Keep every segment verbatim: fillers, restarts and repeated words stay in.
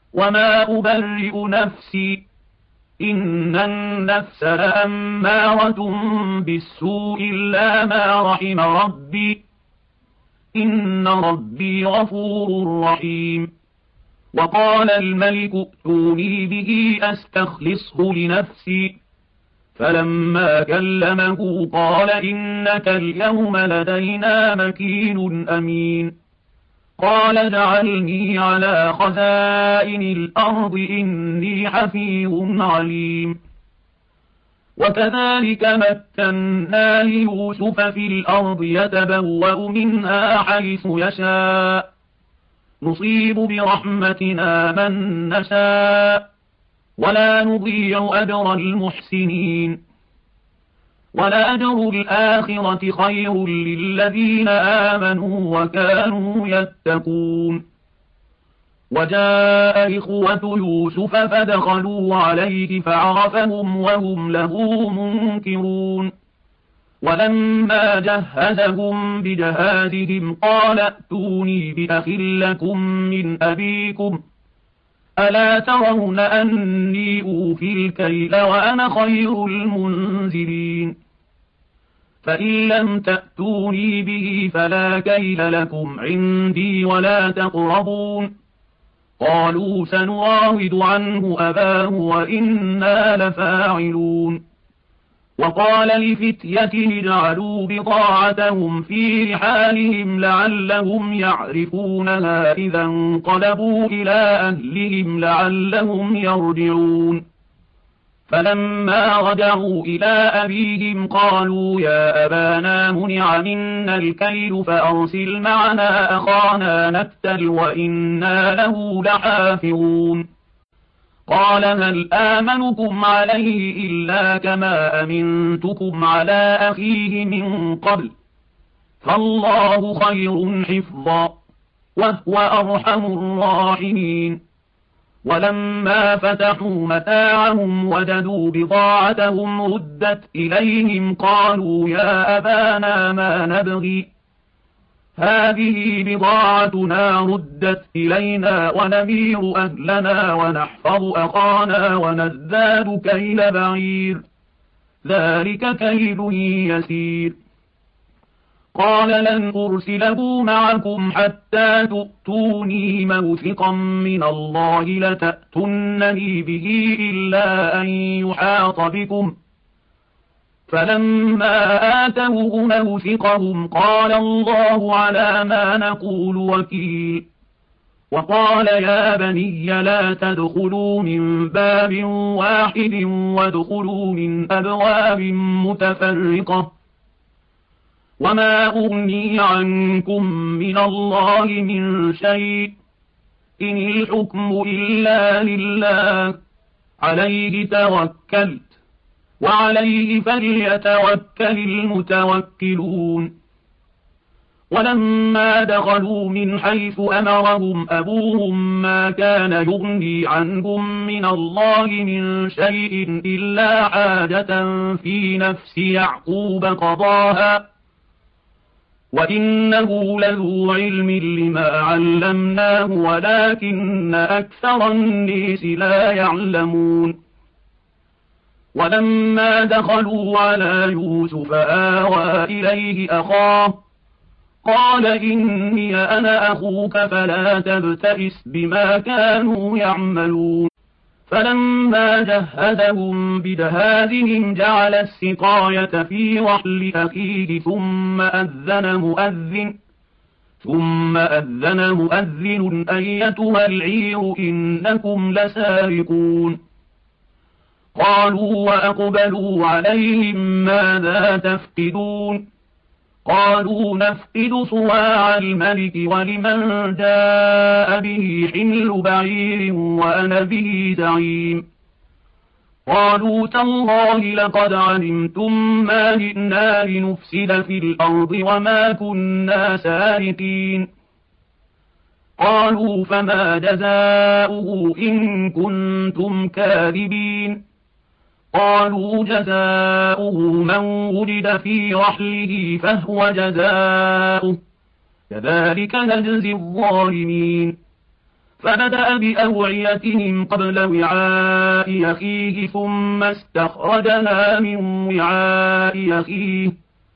وما أبرئ نفسي إن النفس لأمارة بالسوء إلا ما رحم ربي إن ربي غفور رحيم. وقال الملك ائتوني به أستخلصه لنفسي فلما كلمه قال إنك اليوم لدينا مكين أمين. قال اجعلني على خزائن الأرض إني حفيظ عليم. وكذلك مكنا ليوسف في الأرض يتبوأ منها حيث يشاء نصيب برحمتنا من نشاء ولا نضيع أجر المحسنين. ولأجر الآخرة خير للذين آمنوا وكانوا يتقون. وجاء إخوة يوسف فدخلوا عليه فعرفهم وهم له منكرون. ولما جهزهم بجهازهم قال ائتوني بأخ لكم من أبيكم ألا ترون أني أوفي الكيل وأنا خير المنزلين. فإن لم تأتوني به فلا كيل لكم عندي ولا تقربون. قالوا سنراود عنه أباه وإنا لفاعلون. وقال لفتيته اجعلوا بضاعتهم في رحالهم لعلهم يعرفونها إذا انقلبوا إلى أهلهم لعلهم يرجعون. فلما رجعوا إلى أبيهم قالوا يا أبانا منع منا الكيل فأرسل معنا أخانا نكتل وإنا له لحافظون. قال هل آمنكم عليه إلا كما أمنتكم على أخيه من قبل فالله خير حفظا وهو أرحم الراحمين. ولما فتحوا متاعهم وجدوا بضاعتهم ردت إليهم قالوا يا أبانا ما نبغي هذه بضاعتنا ردت إلينا ونمير أهلنا ونحفظ أخانا ونزداد كيل بعير ذلك كيل يسير. قال لن أرسله معكم حتى تؤتوني موثقا من الله لتأتونني به إلا أن يحاط بكم. فلما آتوه موثقهم قال الله على ما نقول وكيل. وقال يا بني لا تدخلوا من باب واحد وادخلوا من أبواب متفرقة وما أغني عنكم من الله من شيء إن الحكم إلا لله عليه توكلت وعليه فليتوكل المتوكلون. ولما دخلوا من حيث أمرهم أبوهم ما كان يغني عنهم من الله من شيء إلا حاجة في نفس يعقوب قضاها وإنه لذو علم لما علمناه ولكن أكثر الناس لا يعلمون. ولما دخلوا على يوسف آوى إليه أخاه قال إني أنا أخوك فلا تبتئس بما كانوا يعملون. فلما جهزهم بجهازهم جعل السقاية في رحل أخيه ثم أذن مؤذن ثم أذن مؤذن أيتها العير إنكم لسارقون. قالوا وأقبلوا عليهم ماذا تفقدون قالوا نفقد صواع الملك ولمن جاء به حمل بعير وأنا به زعيم. قالوا تالله لقد علمتم ما جئنا لنفسد في الأرض وما كنا سارقين. قالوا فما جزاؤه إن كنتم كاذبين. قالوا جزاؤه من وجد في رحله فهو جزاؤه كذلك نجزي الظالمين. فبدأ بأوعيتهم قبل وعاء أخيه ثم استخرجها من وعاء أخيه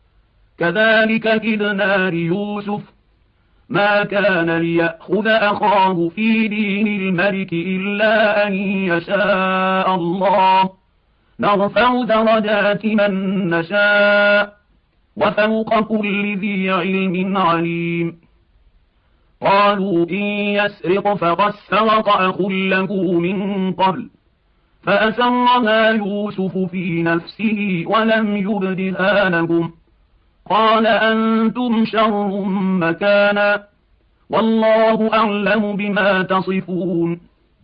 كذلك كدنا ليوسف ما كان ليأخذ أخاه في دين الملك إلا أن يشاء الله نرفع درجات من نشاء وفوق كل ذي علم عليم قالوا إن يسرق فقد سرق أخ له من قبل فأسرها يوسف في نفسه ولم يبدها لهم قال أنتم شر مكانا والله أعلم بما تصفون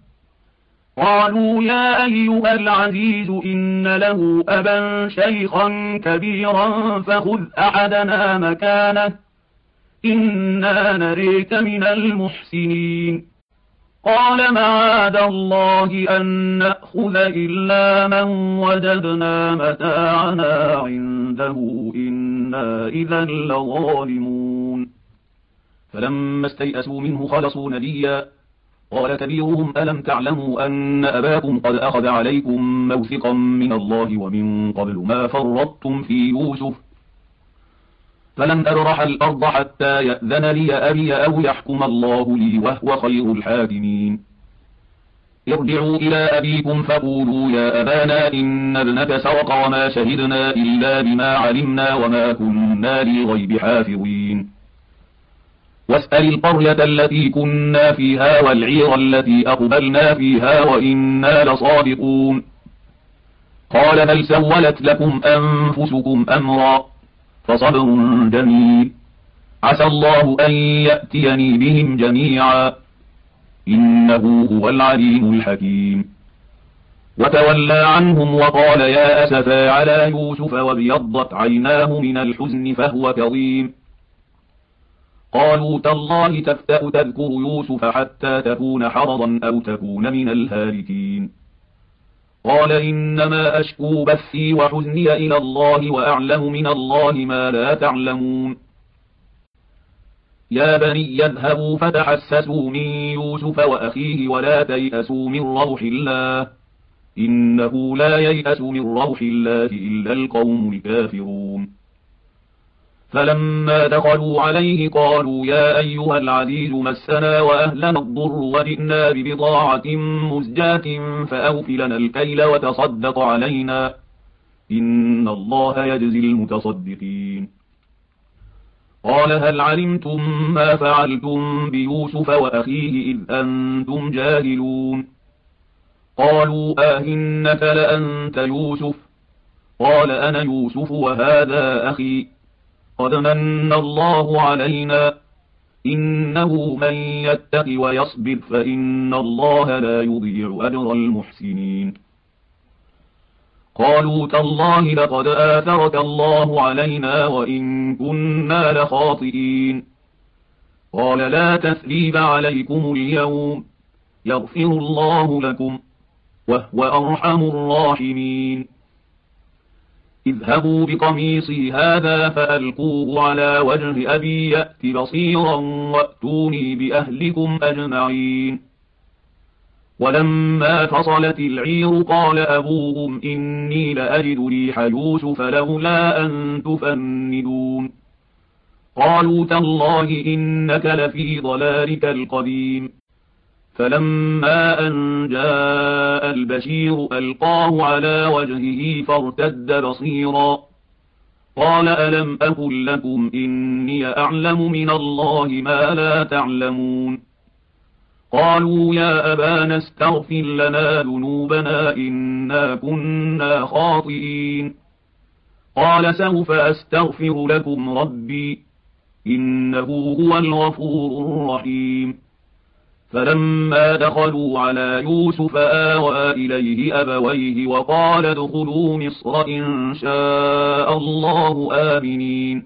قالوا يا أيها العزيز إن له أبا شيخا كبيرا فخذ أحدنا مكانه إنا نريك من المحسنين قال معاذ الله أن نأخذ إلا من وجدنا متاعنا عنده إنا إذا لظالمون فلما استيئسوا منه خلصوا نجيا قال كبيرهم ألم تعلموا أن أباكم قد أخذ عليكم موثقا من الله ومن قبل ما فرطتم في يوسف فلن أبرح الأرض حتى يأذن لي أبي أو يحكم الله لي وهو خير الحاكمين ارجعوا إلى أبيكم فقولوا يا أبانا إن ابنك سرق وما شهدنا إلا بما علمنا وما كنا للغيب حافظين واسأل القرية التي كنا فيها والعير التي أقبلنا فيها وإنا لصادقون قال بل سولت لكم أنفسكم أمرا فصبر جميل عسى الله أن يأتيني بهم جميعا إنه هو العليم الحكيم وتولى عنهم وقال يا أسفا على يوسف وابيضت عيناه من الحزن فهو كظيم قالوا تالله تفتأ تذكر يوسف حتى تكون حرضا أو تكون من الهالكين قال إنما أشكو بثي وحزني إلى الله وأعلم من الله ما لا تعلمون يا بني يذهبوا فتحسسوا من يوسف وأخيه ولا تيأسوا من روح الله إنه لا ييأس من روح الله إلا القوم الكافرون فلما دخلوا عليه قالوا يا أيها العزيز مسنا وأهلنا الضر وجئنا ببضاعة مزجاة فأوف لنا الكيل وتصدق علينا إن الله يجزي المتصدقين قال هل علمتم ما فعلتم بيوسف وأخيه إذ أنتم جاهلون قالوا آهنك لأنت يوسف قال أنا يوسف وهذا أخي قد من الله علينا إنه من يتق ويصبر فإن الله لا يضيع أجر المحسنين قالوا تالله لقد آثرك الله علينا وإن كنا لخاطئين قال لا تثريب عليكم اليوم يغفر الله لكم وهو أرحم الراحمين اذهبوا بقميصي هذا فألقوه على وجه أبي يأت بصيرا وأتوني بأهلكم أجمعين ولما فصلت العير قال أبوهم إني لأجد ريح يوسف لولا أن تفندون قالوا تالله إنك لفي ضلالك القديم فلما أن جاء البشير ألقاه على وجهه فارتد بصيرا قال ألم أقل لكم إني أعلم من الله ما لا تعلمون قالوا يا أبانا استغفر لنا ذنوبنا إنا كنا خاطئين قال سوف أستغفر لكم ربي إنه هو الغفور الرحيم فلما دخلوا على يوسف آوى إليه أبويه وقال ادخلوا مصر إن شاء الله آمنين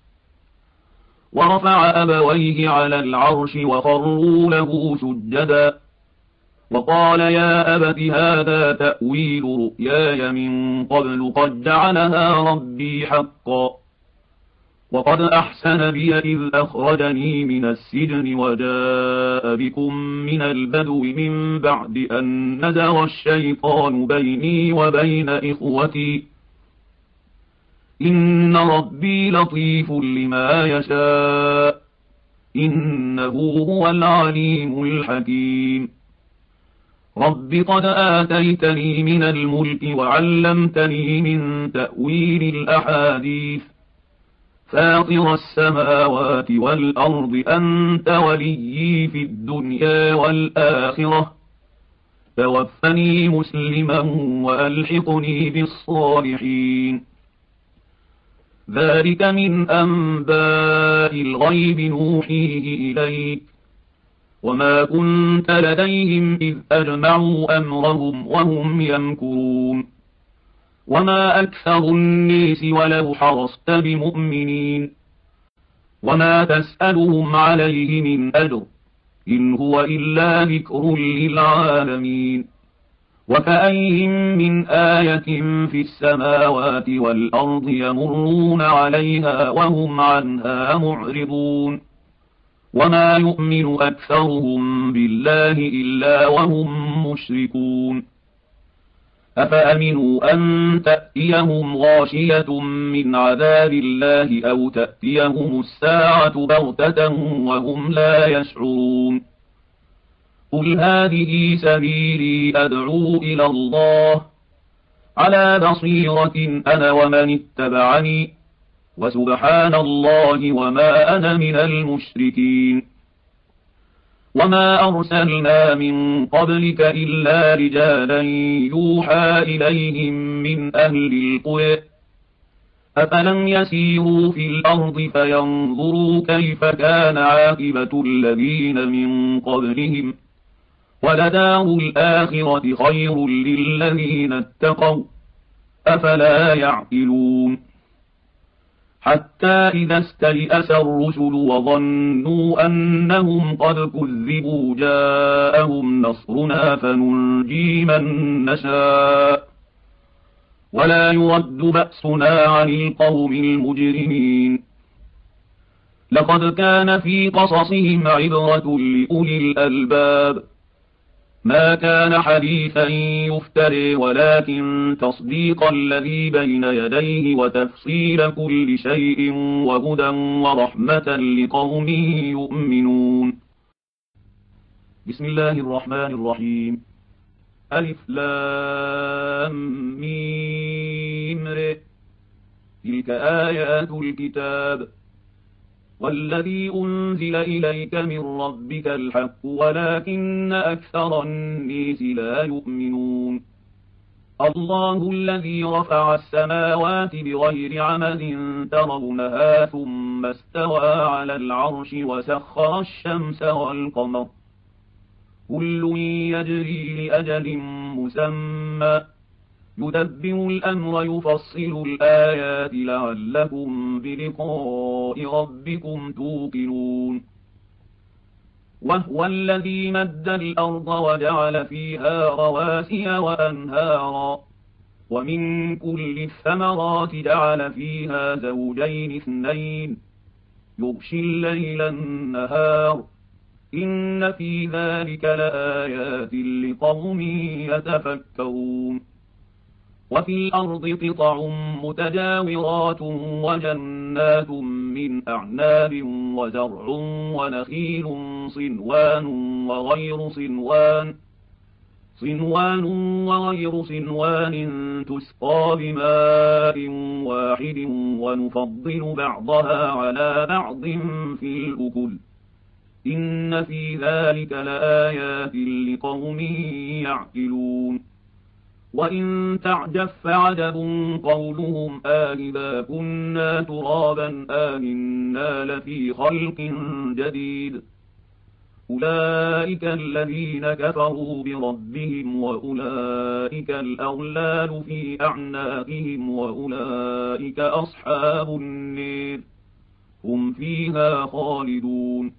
ورفع أبويه على العرش وخروا له سجدا وقال يا أبت هذا تأويل رؤياي من قبل قد جعلها ربي حقا وقد أحسن بي إذ أخرجني من السجن وجاء بكم من البدو من بعد أن نزغ الشيطان بيني وبين إخوتي إن ربي لطيف لما يشاء إنه هو العليم الحكيم رب قد آتيتني من الملك وعلمتني من تأويل الأحاديث فاطر السماوات والأرض أنت وليي في الدنيا والآخرة توفني مسلما وألحقني بالصالحين ذلك من أنباء الغيب نوحيه إليك وما كنت لديهم إذ أجمعوا أمرهم وهم يمكرون وما أكثر الناس ولو حرصت بمؤمنين وما تسألهم عليه من أجر إن هو إلا ذكر للعالمين وكأين من آية في السماوات والأرض يمرون عليها وهم عنها معرضون وما يؤمن أكثرهم بالله إلا وهم مشركون أفأمنوا أن تأتيهم غاشية من عذاب الله أو تأتيهم الساعة بغتة وهم لا يشعرون قل هذه سبيلي أدعو إلى الله على بصيرة أنا ومن اتبعني وسبحان الله وما أنا من المشركين وما أرسلنا من قبلك إلا رجالا يوحى إليهم من أهل القرى أفلم يسيروا في الأرض فينظروا كيف كان عاقبة الذين من قبلهم ولدار الآخرة خير للذين اتقوا أفلا يعقلون حتى إذا استيأس الرسل وظنوا أنهم قد كذبوا جاءهم نصرنا فننجي من نشاء ولا يرد بأسنا عن القوم المجرمين لقد كان في قصصهم عبرة لأولي الألباب ما كان حديثا يفتري ولكن تصديق الذي بين يديه وتفصيل كل شيء وهدى ورحمة لقوم يؤمنون بسم الله الرحمن الرحيم ألف لام ميم ر تلك آيات الكتاب والذي أنزل إليك من ربك الحق ولكن أكثر الناس لا يؤمنون الله الذي رفع السماوات بغير عمد ترونها ثم استوى على العرش وسخر الشمس والقمر كل يجري لأجل مسمى يدبر الأمر يفصل الآيات لعلكم بلقاء ربكم توقنون وهو الذي مد الأرض وجعل فيها رواسي وأنهارا ومن كل الثمرات جعل فيها زوجين اثنين يغشي الليل النهار إن في ذلك لآيات لقوم يتفكرون وفي الأرض قطع متجاورات وجنات من أعناب وزرع ونخيل صنوان وغير صنوان صنوان وغير صنوان تسقى بماء واحد ونفضل بعضها على بعض في الأكل إن في ذلك لآيات لقوم يعقلون وإن تعجب فعجب قولهم آئذا كنا ترابا آئنا لفي خلق جديد أولئك الذين كفروا بربهم وأولئك الأغلال في أعناقهم وأولئك أصحاب النار هم فيها خالدون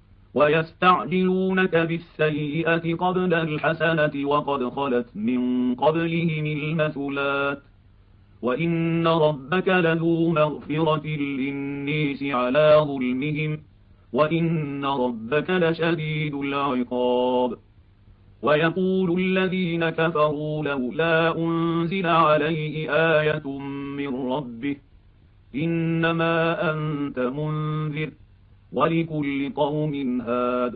ويستعجلونك بالسيئة قبل الحسنة وقد خلت من قبلهم المثلات وإن ربك لذو مغفرة للنيس على ظلمهم وإن ربك لشديد العقاب. ويقول الذين كفروا لولا أنزل عليه آية من ربه إنما أنت منذر ولكل قوم هاد.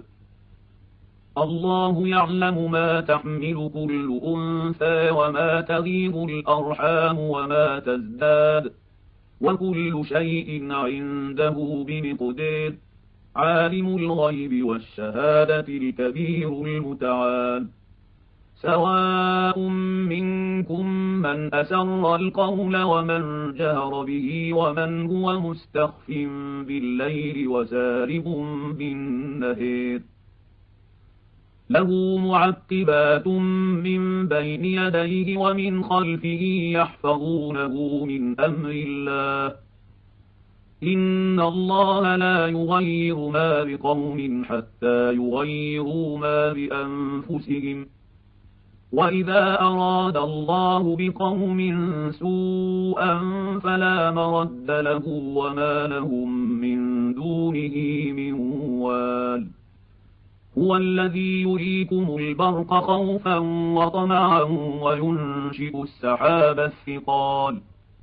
الله يعلم ما تحمل كل أنثى وما تغيض الأرحام وما تزداد وكل شيء عنده بمقدار. عالم الغيب والشهادة الكبير المتعال. سواء منكم من أسر القول ومن جهر به ومن هو مستخف بالليل وسارب بالنهار. له معقبات من بين يديه ومن خلفه يحفظونه من أمر الله. إن الله لا يغير ما بقوم حتى يغيروا ما بأنفسهم. وإذا أراد الله بقوم سوءا فلا مرد له وما لهم من دونه من وال. هو الذي يريكم البرق خوفا وطمعا وينشئ السحاب الثقال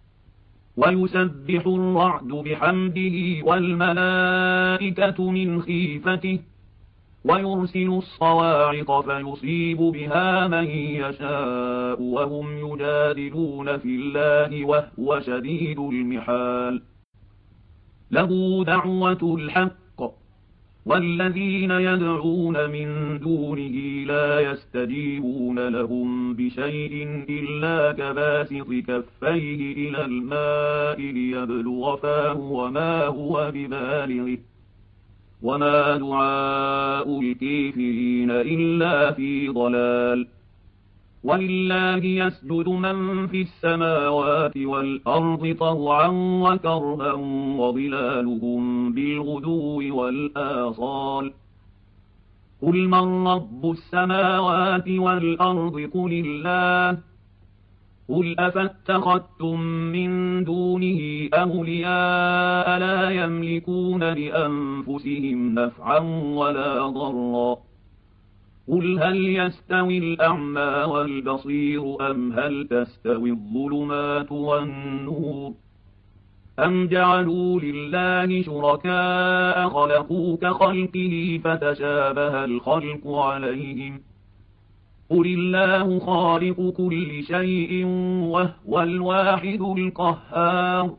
ويسبح الرعد بحمده والملائكة من خيفته ويرسل الصواعق فيصيب بها من يشاء وهم يجادلون في الله وهو شديد المحال. له دعوة الحق والذين يدعون من دونه لا يستجيبون لهم بشيء إلا كباسط كفيه إلى الماء ليبلغ فاه وما هو ببالغه وما دعاء الكافرين إلا في ضلال. ولله يسجد من في السماوات والأرض طوعا وكرها وظلالهم بالغدو والآصال. قل من رب السماوات والأرض قل الله. قل أفاتخذتم من دونه أولياء لا يملكون لأنفسهم نفعا ولا ضرا. قل هل يستوي الأعمى والبصير أم هل تستوي الظلمات والنور أم جعلوا لله شركاء خلقوا كخلقه فتشابه الخلق عليهم. قل الله خالق كل شيء وهو الواحد القهار.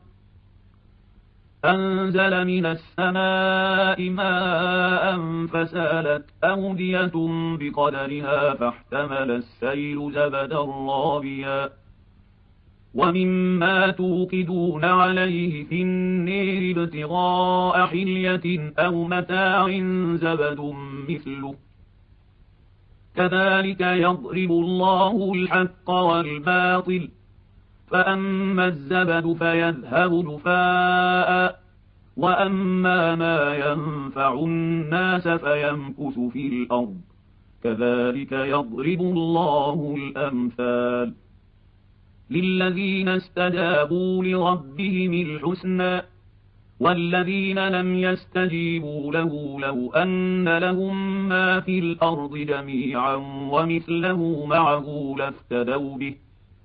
أنزل من السماء ماء فسالت أودية بقدرها فاحتمل السيل زبدا رابيا ومما توقدون عليه في النير ابتغاء حلية أو متاع زبد مثله كذلك يضرب الله الحق والباطل. فأما الزبد فيذهب جفاء وأما ما ينفع الناس فيمكث في الأرض كذلك يضرب الله الأمثال. للذين استجابوا لربهم الحسنى والذين لم يستجيبوا له لو أن لهم ما في الأرض جميعا ومثله معه لافتدوا به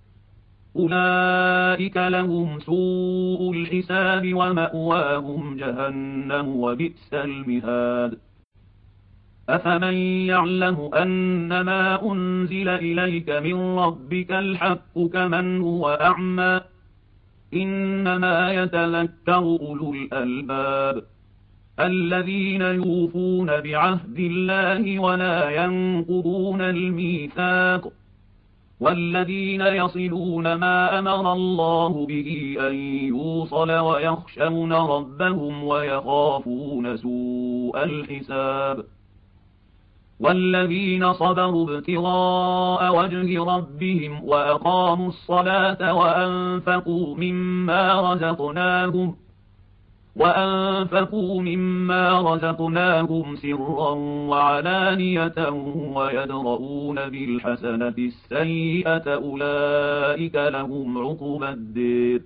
أولئك لهم سوء الحساب ومأواهم جهنم وبئس المهاد. أفمن يعلم أنما أنزل إليك من ربك الحق كمن هو أعمى إنما يتذكر أولو الألباب الذين يوفون بعهد الله ولا ينقضون الميثاق والذين يصلون ما أمر الله به أن يوصل ويخشون ربهم ويخافون سوء الحساب. والذين صبروا ابتغاء وجه ربهم وأقاموا الصلاة وأنفقوا مما رزقناهم وأنفقوا مما رزقناهم سرا وعلانية ويدرؤون بالحسنة السيئة أولئك لهم عقبى الدير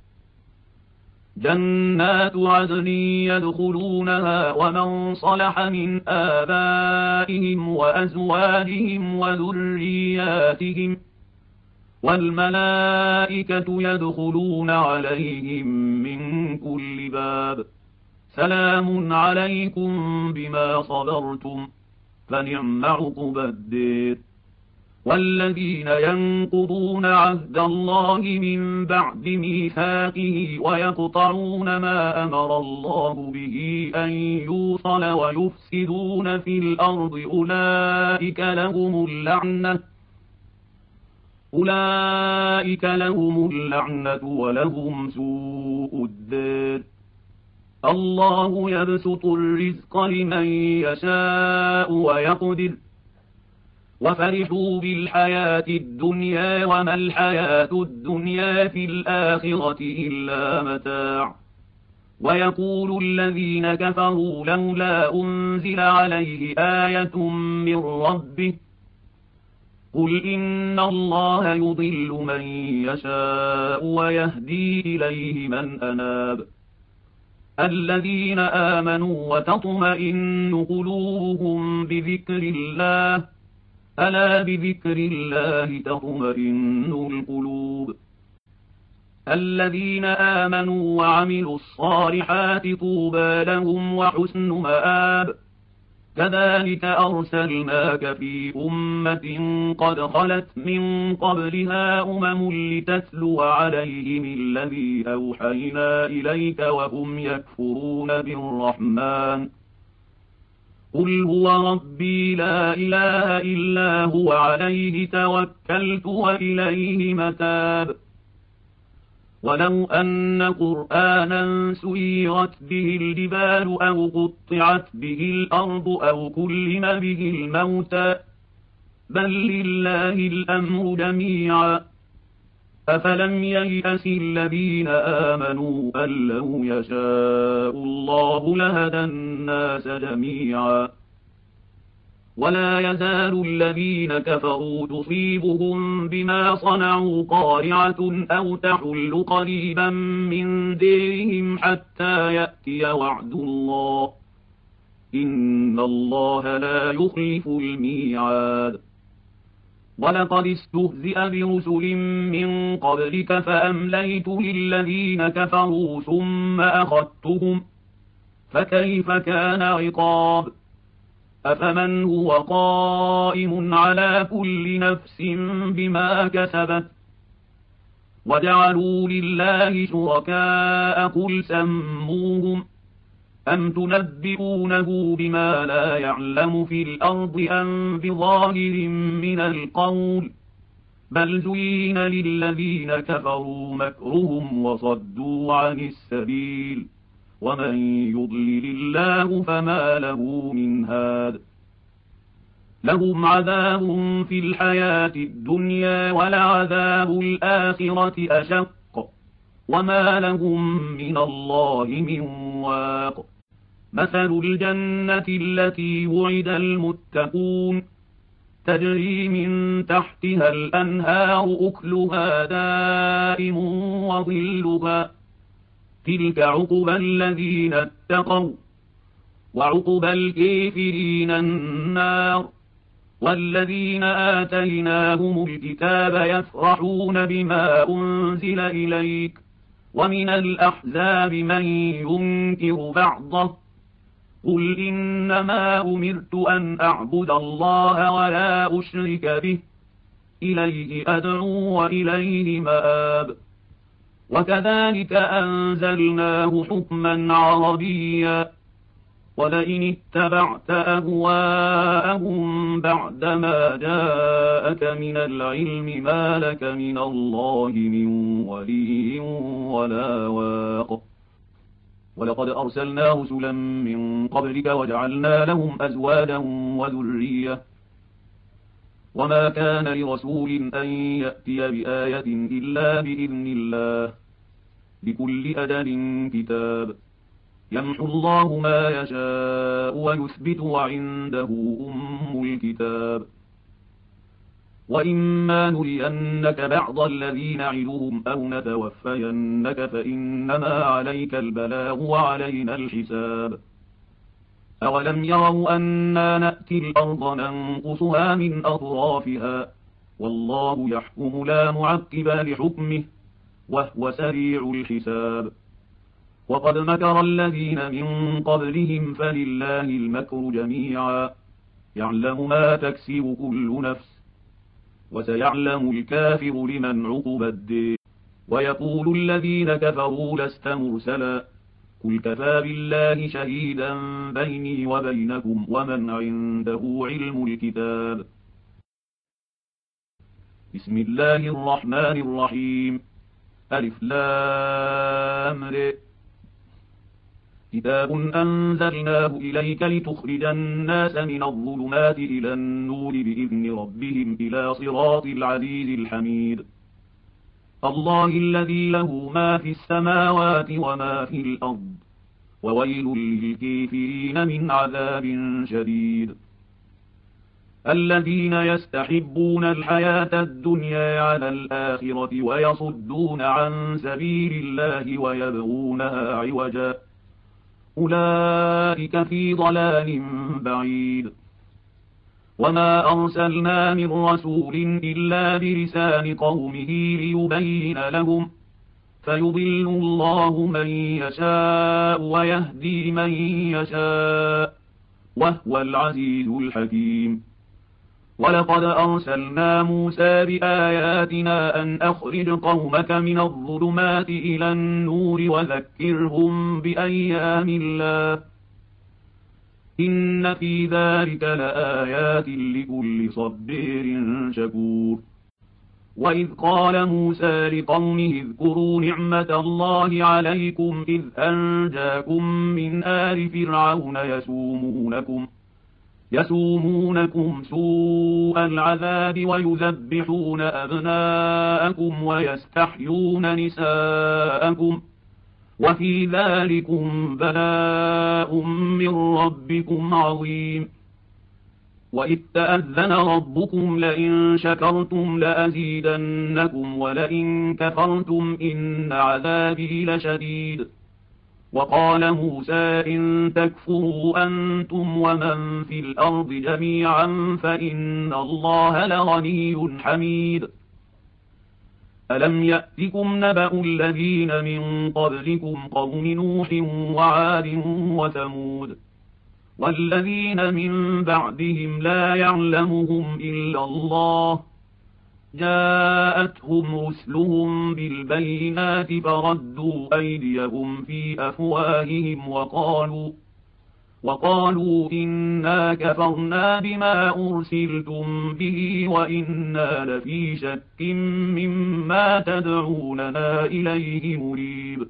جنات عدن يدخلونها ومن صلح من آبائهم وأزواجهم وذرياتهم والملائكة يدخلون عليهم من كل باب سلام عليكم بما صبرتم فنعم عقبى الدير والذين ينقضون عهد الله من بعد ميثاقه ويقطعون ما أمر الله به أن يوصل ويفسدون في الأرض أولئك لهم اللعنة أولئك لهم اللعنة ولهم سوء الدار الله يبسط الرزق لمن يشاء ويقدر وفرحوا بالحياة الدنيا وما الحياة الدنيا في الآخرة إلا متاع ويقول الذين كفروا لولا أنزل عليه آية من ربه قل إن الله يضل من يشاء ويهدي إليه من أناب الذين آمنوا وتطمئن قلوبهم بذكر الله ألا بذكر الله تطمئن القلوب الذين آمنوا وعملوا الصالحات طوبى لهم وحسن مآب كذلك أرسلناك في أمة قد خلت من قبلها أمم لتتلو عليهم الذي أوحينا إليك وهم يكفرون بالرحمن قل هو ربي لا إله إلا هو عليه توكلت وإليه متاب ولو أن قرآنا سيرت به الجبال أو قطعت به الأرض أو كلم به الموتى بل لله الأمر جميعا أفلم ييأس الذين آمنوا أن لو يشاء الله لهدى الناس جميعا ولا يزال الذين كفروا تصيبهم بما صنعوا قارعة أو تحل قريبا من ديرهم حتى يأتي وعد الله إن الله لا يخلف الميعاد ولقد استهزئ برسل من قبلك فأمليت للذين كفروا ثم أخذتهم فكيف كان عقاب أفمن هو قائم على كل نفس بما كسبت وجعلوا لله شركاء قل سموهم أم تنبئونه بما لا يعلم في الأرض أم بظاهر من القول بل زين للذين كفروا مكرهم وصدوا عن السبيل ومن يضلل الله فما له من هاد لهم عذاب في الحياة الدنيا ولعذاب الآخرة أشق وما لهم من الله من واق مثل الجنة التي وعد المتقون تجري من تحتها الأنهار أكلها دائم وظلها تلك عقبى الذين اتقوا وعقبى الكافرين النار والذين آتيناهم الكتاب يفرحون بما أنزل إليك ومن الأحزاب من ينكر بعضه قل إنما أمرت أن أعبد الله ولا أشرك به إليه أدعو وإليه مآب وكذلك أنزلناه حكما عربيا ولئن اتبعت أهواءهم بعدما جاءك من العلم ما لك من الله من ولي ولا واق ولقد أرسلنا رسلا من قبلك وجعلنا لهم أزواجا وذرية وما كان لرسول أن يأتي بآية إلا بإذن الله لكل أجل كتاب يمحو الله ما يشاء ويثبت وعنده أم الكتاب. وإما نرينك بعض الذين نعدهم أو نتوفينك فإنما عليك البلاغ وعلينا الحساب. أولم يروا أنا نأتي الأرض ننقصها من أطرافها والله يحكم لا معقب لحكمه وهو سريع الحساب. وقد مكر الذين من قبلهم فلله المكر جميعا يعلم ما تكسب كل نفس وسيعلم الكافر لمن عقب الدين. ويقول الذين كفروا لست مرسلا قل كفى بالله شهيدا بيني وبينكم ومن عنده علم الكتاب. بسم الله الرحمن الرحيم. ألف لام ر. كتاب أنزلناه إليك لتخرج الناس من الظلمات إلى النور بإذن ربهم إلى صراط العزيز الحميد. الله الذي له ما في السماوات وما في الأرض وويل للكافرين من عذاب شديد. الذين يستحبون الحياة الدنيا على الآخرة ويصدون عن سبيل الله ويبغونها عوجا أولئك في ضلال بعيد. وما أرسلنا من رسول إلا بلسان قومه ليبين لهم فيضل الله من يشاء ويهدي من يشاء وهو العزيز الحكيم. ولقد أرسلنا موسى بآياتنا أن أخرج قومك من الظلمات إلى النور وذكرهم بأيام الله إن في ذلك لآيات لكل صبير شكور. وإذ قال موسى لقومه اذكروا نعمة الله عليكم إذ أنجاكم من آل فرعون يسومونكم يسومونكم سوء العذاب ويذبحون أبناءكم ويستحيون نساءكم وفي ذلكم بلاء من ربكم عظيم. وإذ تأذن ربكم لئن شكرتم لأزيدنكم ولئن كفرتم إن عذابي لشديد. وقال موسى إن تكفروا أنتم ومن في الأرض جميعا فإن الله لغني حميد. ألم يأتكم نبأ الذين من قبلكم قوم نوح وعاد وثمود والذين من بعدهم لا يعلمهم إلا الله جاءتهم رسلهم بالبينات فردوا أيديهم في أفواههم وقالوا وقالوا إنا كفرنا بما أرسلتم به وإنا لفي شك مما تدعوننا إليه مريب.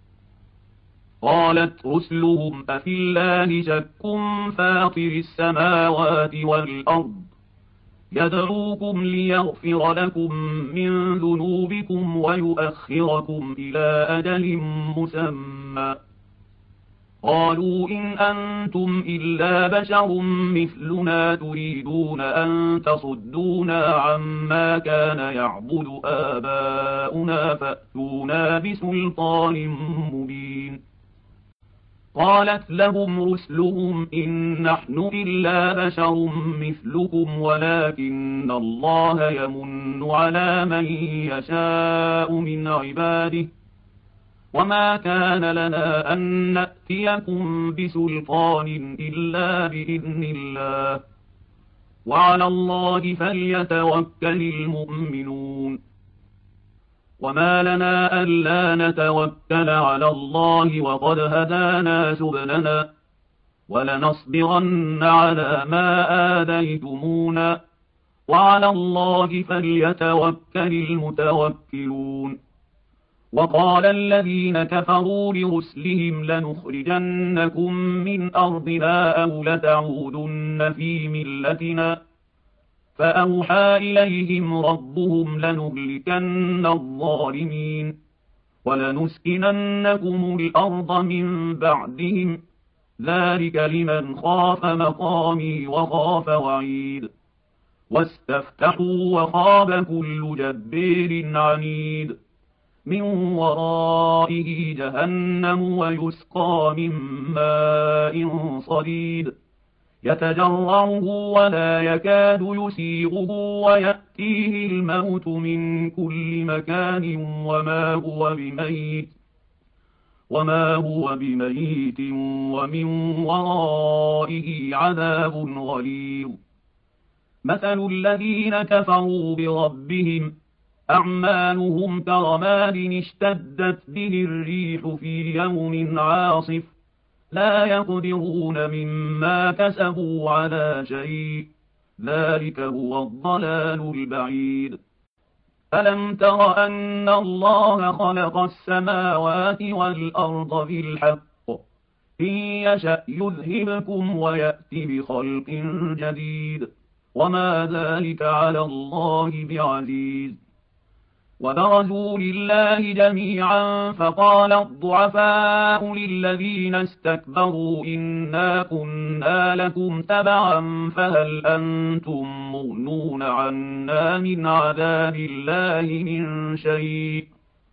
قالت رسلهم أفي الله شك فاطر السماوات والأرض يدعوكم ليغفر لكم من ذنوبكم ويؤخركم إلى أجل مسمى. قالوا إن أنتم إلا بشر مثلنا تريدون أن تصدونا عما كان يعبد آباؤنا فأتونا بسلطان مبين. قالت لهم رسلهم إن نحن إلا بشر مثلكم ولكن الله يمن على من يشاء من عباده وما كان لنا أن نأتيكم بسلطان إلا بإذن الله وعلى الله فليتوكل المؤمنون. وما لنا ألا نتوكل على الله وقد هدانا سبلنا ولنصبرن على ما آذيتمونا وعلى الله فليتوكل المتوكلون. وقال الذين كفروا لرسلهم لنخرجنكم من أرضنا أو لتعودن في ملتنا فأوحى إليهم ربهم لنهلكن الظالمين ولنسكننكم الأرض من بعدهم ذلك لمن خاف مقامي وخاف وعيد واستفتحوا وخاب كل جبار عنيد من ورائه جهنم ويسقى من ماء صديد يتجرعه ولا يكاد يسيغه ويأتيه الموت من كل مكان وما هو بميت وما هو بميت ومن ورائه عذاب غليظ مثل الذين كفروا بربهم أعمالهم كرماد اشتدت به الريح في يوم عاصف لا يقدرون مما كسبوا على شيء ذلك هو الضلال البعيد ألم تر أن الله خلق السماوات والأرض بالحق إن يشأ يذهبكم ويأتي بخلق جديد وما ذلك على الله بعزيز وبرزوا لله جميعا فقال الضعفاء للذين استكبروا إنا كنا لكم تبعا فهل أنتم مغنون عنا من عذاب الله من شيء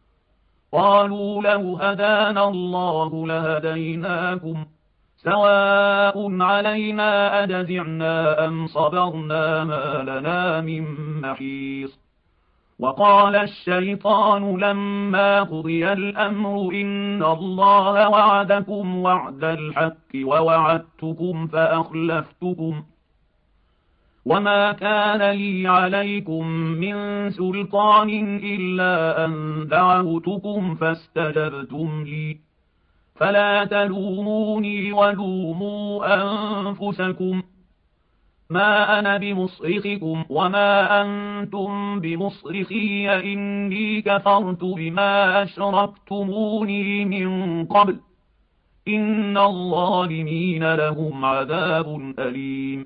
قالوا لو هدانا الله لهديناكم سواء علينا أجزعنا أم صبرنا ما لنا من محيص وقال الشيطان لما قضي الأمر إن الله وعدكم وعد الحق ووعدتكم فأخلفتكم وما كان لي عليكم من سلطان إلا أن دعوتكم فاستجبتم لي فلا تلوموني ولوموا أنفسكم ما أنا بمصرخكم وما أنتم بمصرخي إني كفرت بما أشركتموني من قبل إن الظالمين لهم عذاب أليم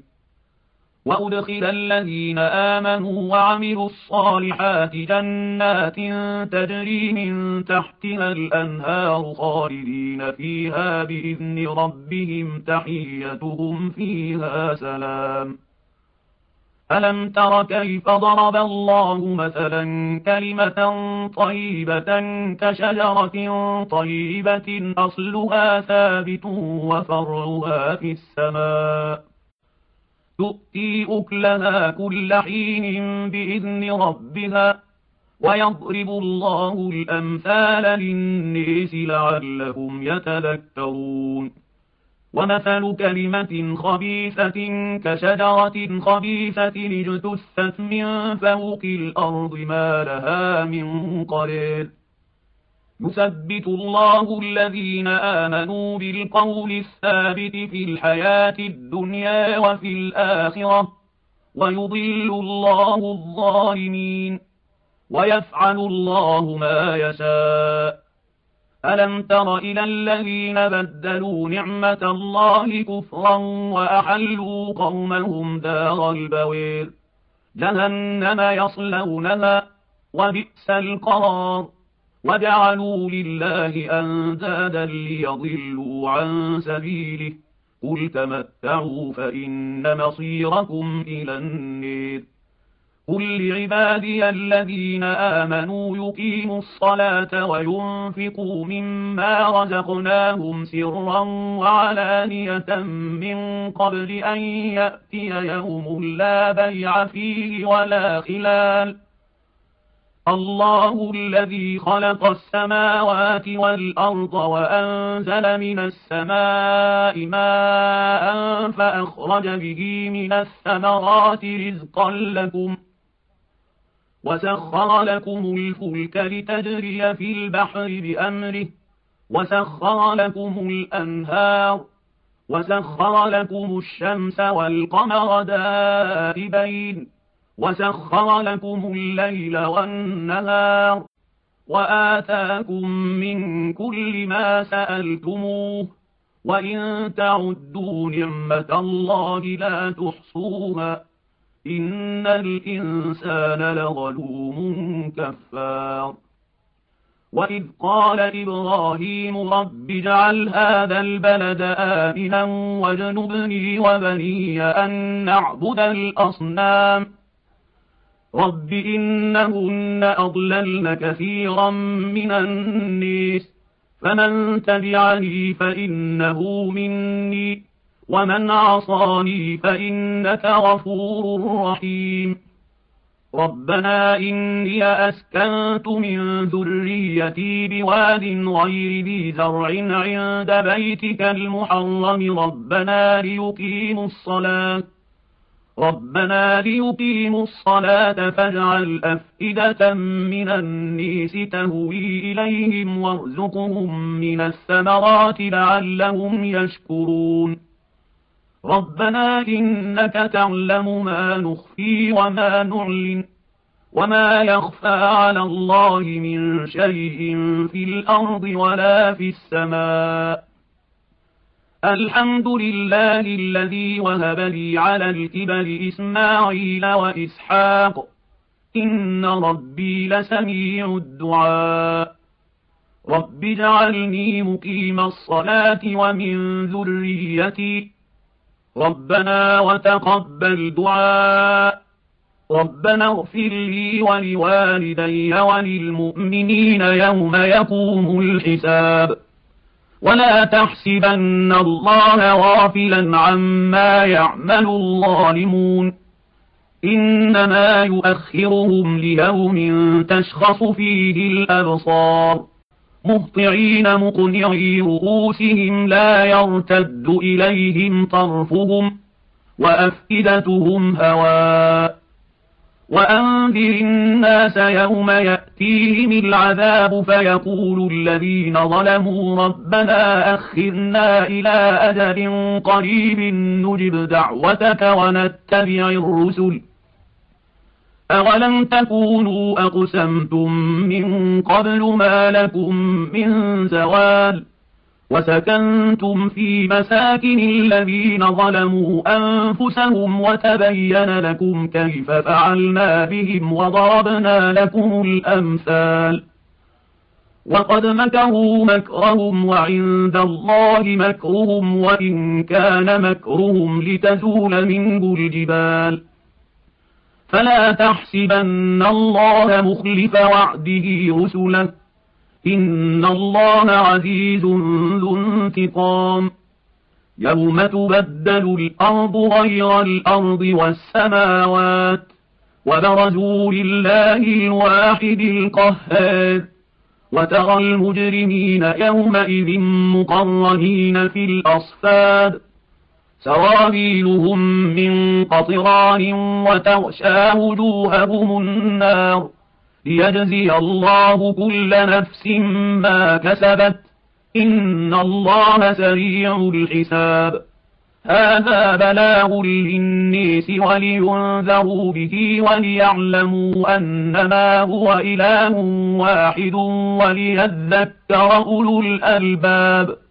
وأدخل الذين آمنوا وعملوا الصالحات جنات تجري من تحتها الأنهار خالدين فيها بإذن ربهم تحيتهم فيها سلام ألم تر كيف ضرب الله مثلا كلمة طيبة كشجرة طيبة أصلها ثابت وفرعها في السماء تؤتي أكلها كل حين بإذن ربها ويضرب الله الأمثال للناس لعلهم يتذكرون ومثل كلمة خبيثة كشجرة خبيثة اجتثت من فوق الأرض ما لها من قرار يثبت الله الذين آمنوا بالقول الثابت في الحياة الدنيا وفي الآخرة ويضل الله الظالمين ويفعل الله ما يشاء ألم تر إلى الذين بدلوا نعمة الله كفرا وأحلوا قومهم دار البوير جهنم يصلونها وبئس القرار وجعلوا لله أندادا ليضلوا عن سبيله قل تمتعوا فإن مصيركم إلى النار قل لعبادي الذين آمنوا يقيموا الصلاة وينفقوا مما رزقناهم سرا وعلانية من قبل أن يأتي يوم لا بيع فيه ولا خلال الله الذي خلق السماوات والأرض وأنزل من السماء ماء فأخرج به من الثمرات رزقا لكم وسخر لكم الفلك لتجري في البحر بأمره وسخر لكم الأنهار وسخر لكم الشمس والقمر دائبين وسخر لكم الليل والنهار وآتاكم من كل ما سألتموه وإن تعدوا نعمة الله لا تحصوها إن الإنسان لظلوم كفار وإذ قال إبراهيم رب اجعل هذا البلد آمنا واجنبني وبني أن نعبد الأصنام رب إنهن أضللن كثيرا من الناس فمن تبعني فإنه مني ومن عصاني فإنك غفور رحيم ربنا إني أسكنت من ذريتي بواد غير ذي زرع عند بيتك المحرم ربنا ليقيموا الصلاة ربنا ليقيموا الصلاة فاجعل أفئدة من الناس تهوي إليهم وارزقهم من الثمرات لعلهم يشكرون ربنا إنك تعلم ما نخفي وما نعلن وما يخفى على الله من شيء في الأرض ولا في السماء الحمد لله الذي وهب لي على الكبر إسماعيل وإسحاق إن ربي لسميع الدعاء رب اجعلني مقيم الصلاة ومن ذريتي ربنا وتقبل دعاء ربنا اغفر لي ولوالدي وللمؤمنين يوم يقوم الحساب ولا تحسبن الله غافلا عما يعمل الظالمون إنما يؤخرهم ليوم تشخص فيه الأبصار مهطعين مقنعي رؤوسهم لا يرتد إليهم طرفهم وأفئدتهم هواء وأنذر الناس يوم يأتيهم العذاب فيقول الذين ظلموا ربنا أخرنا إلى أجل قريب نجب دعوتك ونتبع الرسل أولم تكونوا أقسمتم من قبل ما لكم من زوال وسكنتم في مساكن الذين ظلموا أنفسهم وتبين لكم كيف فعلنا بهم وضربنا لكم الأمثال وقد مكروا مكرهم وعند الله مكرهم وإن كان مكرهم لتزول منه الجبال فلا تحسبن الله مخلف وعده رسله إن الله عزيز ذو انتقام يوم تبدل الأرض غير الأرض والسماوات وبرزوا لله الواحد القهار وترى المجرمين يومئذ مقرنين في الأصفاد سرابيلهم من قطران وتغشى وجوههم النار ليجزي الله كل نفس ما كسبت إن الله سريع الحساب هذا بلاغ للناس ولينذروا به وليعلموا أنما هو إله واحد وليذكر أولو الألباب